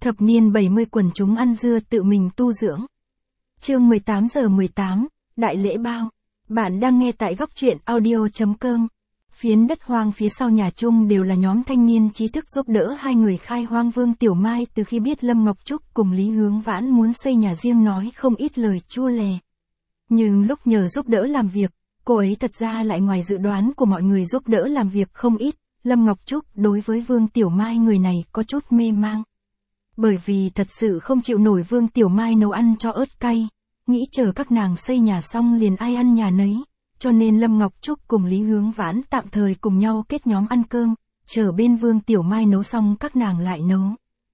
Thập niên 70 quần chúng ăn dưa tự mình tu dưỡng. Chương 18:18, Đại lễ bao. Bạn đang nghe tại góc truyện audio.com. Phiến đất hoang phía sau nhà Trung đều là nhóm thanh niên trí thức giúp đỡ hai người khai hoang. Vương Tiểu Mai từ khi biết Lâm Ngọc Trúc cùng Lý Hướng Vãn muốn xây nhà riêng nói không ít lời chua lè. Nhưng lúc nhờ giúp đỡ làm việc, cô ấy thật ra lại ngoài dự đoán của mọi người giúp đỡ làm việc không ít. Lâm Ngọc Trúc đối với Vương Tiểu Mai người này có chút mê mang. Bởi vì thật sự không chịu nổi Vương Tiểu Mai nấu ăn cho ớt cay, nghĩ chờ các nàng xây nhà xong liền ai ăn nhà nấy, cho nên Lâm Ngọc Trúc cùng Lý Hướng Vãn tạm thời cùng nhau kết nhóm ăn cơm, chờ bên Vương Tiểu Mai nấu xong các nàng lại nấu.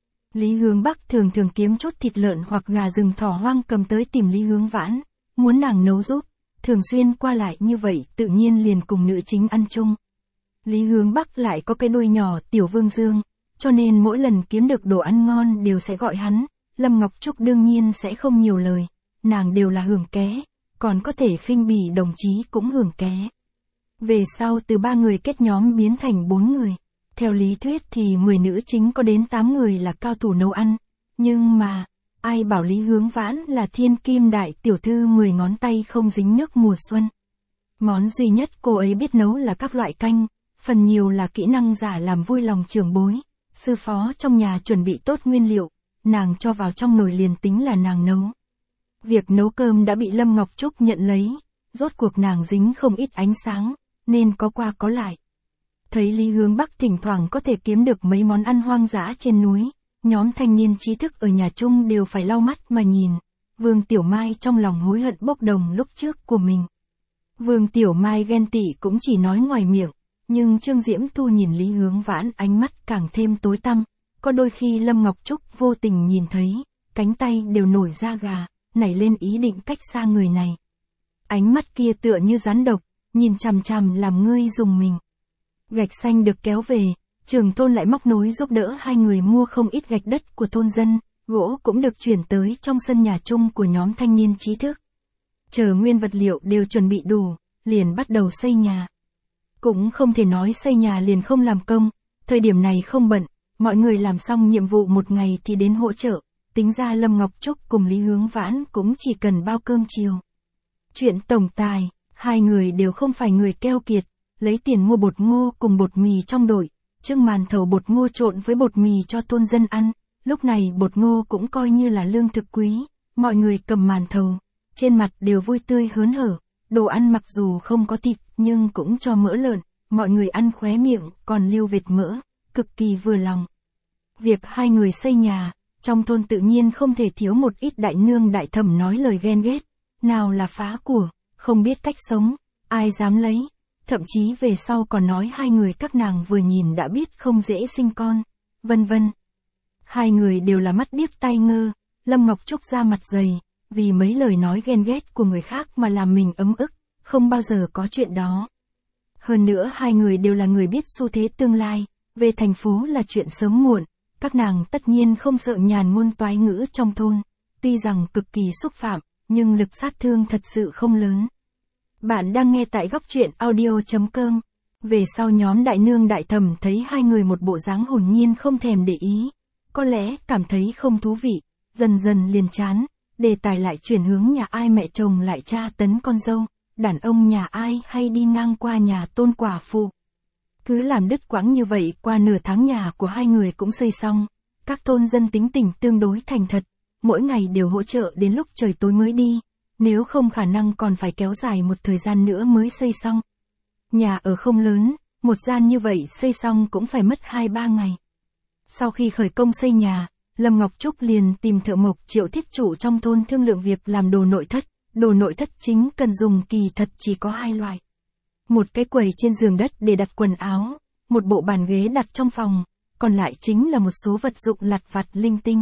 Lý Hướng Bắc thường thường kiếm chút thịt lợn hoặc gà rừng thỏ hoang cầm tới tìm Lý Hướng Vãn, muốn nàng nấu giúp, thường xuyên qua lại như vậy tự nhiên liền cùng nữ chính ăn chung. Lý Hướng Bắc lại có cái đuôi nhỏ Tiểu Vương Dương, cho nên mỗi lần kiếm được đồ ăn ngon đều sẽ gọi hắn. Lâm Ngọc Trúc đương nhiên sẽ không nhiều lời, nàng đều là hưởng ké, còn có thể khinh bỉ đồng chí cũng hưởng ké. Về sau từ 3 người kết nhóm biến thành 4 người. Theo lý thuyết thì 10 nữ chính có đến 8 người là cao thủ nấu ăn, nhưng mà, ai bảo Lý Hướng Vãn là thiên kim đại tiểu thư 10 ngón tay không dính nước mùa xuân. Món duy nhất cô ấy biết nấu là các loại canh, phần nhiều là kỹ năng giả làm vui lòng trưởng bối. Sư phó trong nhà chuẩn bị tốt nguyên liệu, nàng cho vào trong nồi liền tính là nàng nấu. Việc nấu cơm đã bị Lâm Ngọc Trúc nhận lấy, rốt cuộc nàng dính không ít ánh sáng, nên có qua có lại. Thấy Lý Hướng Bắc thỉnh thoảng có thể kiếm được mấy món ăn hoang dã trên núi, nhóm thanh niên trí thức ở nhà Trung đều phải lau mắt mà nhìn. Vương Tiểu Mai trong lòng hối hận bốc đồng lúc trước của mình. Vương Tiểu Mai ghen tị cũng chỉ nói ngoài miệng. Nhưng Trương Diễm Thu nhìn Lý Hướng Vãn ánh mắt càng thêm tối tăm, có đôi khi Lâm Ngọc Trúc vô tình nhìn thấy, cánh tay đều nổi da gà, nảy lên ý định cách xa người này. Ánh mắt kia tựa như rắn độc, nhìn chằm chằm làm ngươi dùng mình. Gạch xanh được kéo về, trưởng thôn lại móc nối giúp đỡ hai người mua không ít gạch đất của thôn dân, gỗ cũng được chuyển tới trong sân nhà chung của nhóm thanh niên trí thức. Chờ nguyên vật liệu đều chuẩn bị đủ, liền bắt đầu xây nhà. Cũng không thể nói xây nhà liền không làm công, thời điểm này không bận, mọi người làm xong nhiệm vụ một ngày thì đến hỗ trợ, tính ra Lâm Ngọc Trúc cùng Lý Hướng Vãn cũng chỉ cần bao cơm chiều. Chuyện tổng tài, hai người đều không phải người keo kiệt, lấy tiền mua bột ngô cùng bột mì trong đội, trưng màn thầu bột ngô trộn với bột mì cho thôn dân ăn, lúc này bột ngô cũng coi như là lương thực quý, mọi người cầm màn thầu, trên mặt đều vui tươi hớn hở. Đồ ăn mặc dù không có thịt, nhưng cũng cho mỡ lợn, mọi người ăn khóe miệng, còn lưu vệt mỡ, cực kỳ vừa lòng. Việc hai người xây nhà, trong thôn tự nhiên không thể thiếu một ít đại nương đại thẩm nói lời ghen ghét, nào là phá của, không biết cách sống, ai dám lấy, thậm chí về sau còn nói hai người các nàng vừa nhìn đã biết không dễ sinh con, vân vân. Hai người đều là mắt điếc tai ngơ, Lâm Ngọc Trúc ra mặt dày. Vì mấy lời nói ghen ghét của người khác mà làm mình ấm ức, không bao giờ có chuyện đó. Hơn nữa hai người đều là người biết xu thế tương lai, về thành phố là chuyện sớm muộn, các nàng tất nhiên không sợ nhàn ngôn toái ngữ trong thôn, tuy rằng cực kỳ xúc phạm, nhưng lực sát thương thật sự không lớn. Bạn đang nghe tại góc truyện audio.com. Về sau nhóm đại nương đại thẩm thấy hai người một bộ dáng hồn nhiên không thèm để ý, có lẽ cảm thấy không thú vị, dần dần liền chán. Đề tài lại chuyển hướng nhà ai mẹ chồng lại tra tấn con dâu, đàn ông nhà ai hay đi ngang qua nhà tôn quả phụ. Cứ làm đứt quãng như vậy qua nửa tháng nhà của hai người cũng xây xong, các thôn dân tính tình tương đối thành thật, mỗi ngày đều hỗ trợ đến lúc trời tối mới đi, nếu không khả năng còn phải kéo dài một thời gian nữa mới xây xong. Nhà ở không lớn, một gian như vậy xây xong cũng phải mất 2-3 ngày. Sau khi khởi công xây nhà, Lâm Ngọc Trúc liền tìm thợ mộc Triệu Thiết Trụ trong thôn thương lượng việc làm đồ nội thất. Đồ nội thất chính cần dùng kỳ thật chỉ có 2 loại. Một cái quầy trên giường đất để đặt quần áo, một bộ bàn ghế đặt trong phòng, còn lại chính là một số vật dụng lặt vặt linh tinh.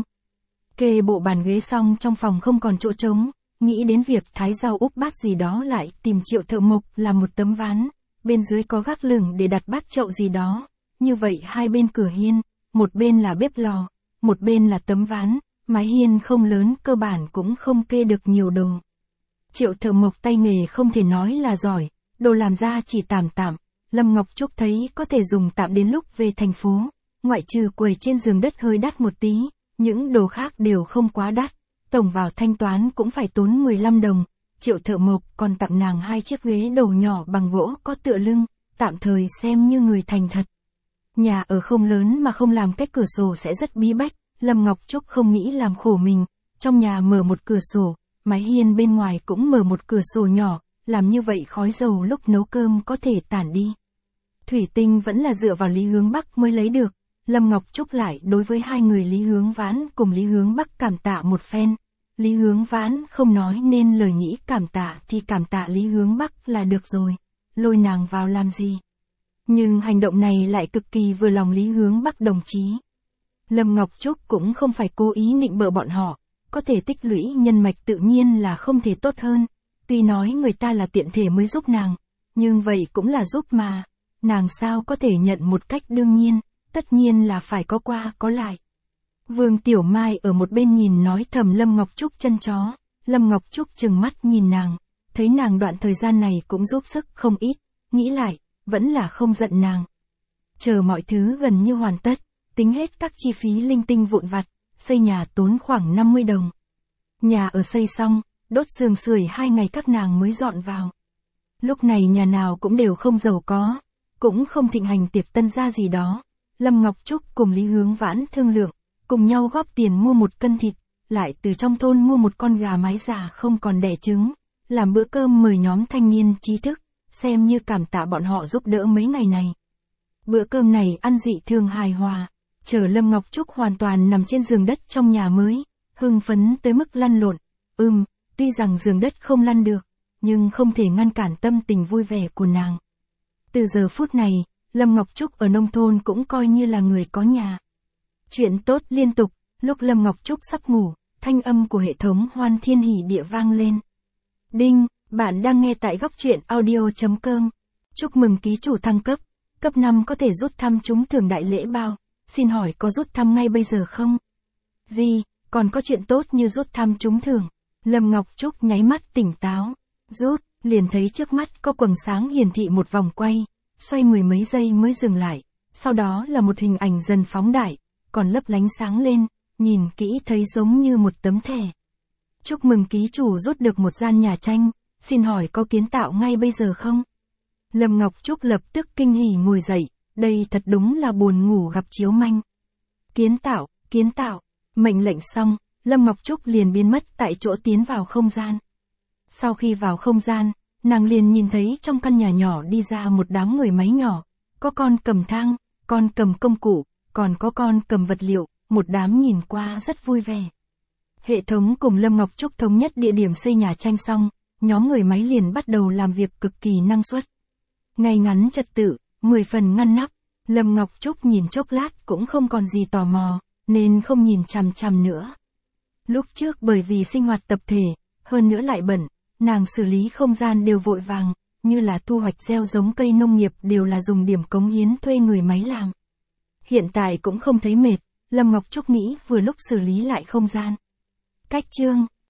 Kê bộ bàn ghế xong trong phòng không còn chỗ trống, nghĩ đến việc thái rau úp bát gì đó lại tìm Triệu thợ mộc làm một tấm ván, bên dưới có gác lửng để đặt bát chậu gì đó. Như vậy hai bên cửa hiên, một bên là bếp lò, một bên là tấm ván, mái hiên không lớn cơ bản cũng không kê được nhiều đồ. Triệu thợ mộc tay nghề không thể nói là giỏi, đồ làm ra chỉ tạm tạm, Lâm Ngọc Trúc thấy có thể dùng tạm đến lúc về thành phố, ngoại trừ quầy trên giường đất hơi đắt một tí, những đồ khác đều không quá đắt, tổng vào thanh toán cũng phải tốn 15 đồng. Triệu thợ mộc còn tặng nàng 2 chiếc ghế đầu nhỏ bằng gỗ có tựa lưng, tạm thời xem như người thành thật. Nhà ở không lớn mà không làm cách cửa sổ sẽ rất bí bách, Lâm Ngọc Trúc không nghĩ làm khổ mình, trong nhà mở một cửa sổ, mái hiên bên ngoài cũng mở một cửa sổ nhỏ, làm như vậy khói dầu lúc nấu cơm có thể tản đi. Thủy tinh vẫn là dựa vào Lý Hướng Bắc mới lấy được, Lâm Ngọc Trúc lại đối với 2 người Lý Hướng Vãn cùng Lý Hướng Bắc cảm tạ một phen. Lý Hướng Vãn không nói nên lời nghĩ cảm tạ thì cảm tạ Lý Hướng Bắc là được rồi, lôi nàng vào làm gì. Nhưng hành động này lại cực kỳ vừa lòng Lý Hướng Bắc đồng chí. Lâm Ngọc Trúc cũng không phải cố ý nịnh bợ bọn họ, có thể tích lũy nhân mạch tự nhiên là không thể tốt hơn. Tuy nói người ta là tiện thể mới giúp nàng, nhưng vậy cũng là giúp mà. Nàng sao có thể nhận một cách đương nhiên, tất nhiên là phải có qua có lại. Vương Tiểu Mai ở một bên nhìn nói thầm Lâm Ngọc Trúc chân chó, Lâm Ngọc Trúc trừng mắt nhìn nàng, thấy nàng đoạn thời gian này cũng giúp sức không ít, nghĩ lại, vẫn là không giận nàng. Chờ mọi thứ gần như hoàn tất, tính hết các chi phí linh tinh vụn vặt, xây nhà tốn khoảng 50 đồng. Nhà ở xây xong, đốt giường sưởi 2 ngày các nàng mới dọn vào. Lúc này nhà nào cũng đều không giàu có, cũng không thịnh hành tiệc tân gia gì đó. Lâm Ngọc Trúc cùng Lý Hướng Vãn thương lượng, cùng nhau góp tiền mua 1 cân thịt, lại từ trong thôn mua 1 con gà mái già không còn đẻ trứng, làm bữa cơm mời nhóm thanh niên trí thức, xem như cảm tạ bọn họ giúp đỡ mấy ngày này. Bữa cơm này ăn dị thường hài hòa, chờ Lâm Ngọc Trúc hoàn toàn nằm trên giường đất trong nhà mới, hưng phấn tới mức lăn lộn. Tuy rằng giường đất không lăn được, nhưng không thể ngăn cản tâm tình vui vẻ của nàng. Từ giờ phút này, Lâm Ngọc Trúc ở nông thôn cũng coi như là người có nhà. Chuyện tốt liên tục, lúc Lâm Ngọc Trúc sắp ngủ, thanh âm của hệ thống Hoan Thiên Hỉ Địa vang lên. Đinh, bạn đang nghe tại góc truyện audio.com. Chúc mừng ký chủ thăng cấp, cấp 5 có thể rút thăm trúng thưởng đại lễ bao, xin hỏi có rút thăm ngay bây giờ không? Gì, còn có chuyện tốt như rút thăm trúng thưởng. Lâm Ngọc Trúc nháy mắt tỉnh táo, rút, liền thấy trước mắt có quầng sáng hiển thị một vòng quay, xoay 10 mấy giây mới dừng lại, sau đó là một hình ảnh dần phóng đại, còn lấp lánh sáng lên, nhìn kỹ thấy giống như một tấm thẻ. Chúc mừng ký chủ rút được một gian nhà tranh, xin hỏi có kiến tạo ngay bây giờ không? Lâm Ngọc Trúc lập tức kinh hỉ ngồi dậy, đây thật đúng là buồn ngủ gặp chiếu manh. Kiến tạo, mệnh lệnh xong, Lâm Ngọc Trúc liền biến mất tại chỗ tiến vào không gian. Sau khi vào không gian, nàng liền nhìn thấy trong căn nhà nhỏ đi ra một đám người máy nhỏ, có con cầm thang, con cầm công cụ, còn có con cầm vật liệu, một đám nhìn qua rất vui vẻ. Hệ thống cùng Lâm Ngọc Trúc thống nhất địa điểm xây nhà tranh xong, nhóm người máy liền bắt đầu làm việc cực kỳ năng suất. Ngay ngắn trật tự, 10 phần ngăn nắp, Lâm Ngọc Trúc nhìn chốc lát cũng không còn gì tò mò, nên không nhìn chằm chằm nữa. Lúc trước bởi vì sinh hoạt tập thể, hơn nữa lại bận, nàng xử lý không gian đều vội vàng, như là thu hoạch gieo giống cây nông nghiệp đều là dùng điểm cống hiến thuê người máy làm. Hiện tại cũng không thấy mệt, Lâm Ngọc Trúc nghĩ vừa lúc xử lý lại không gian. Cách chương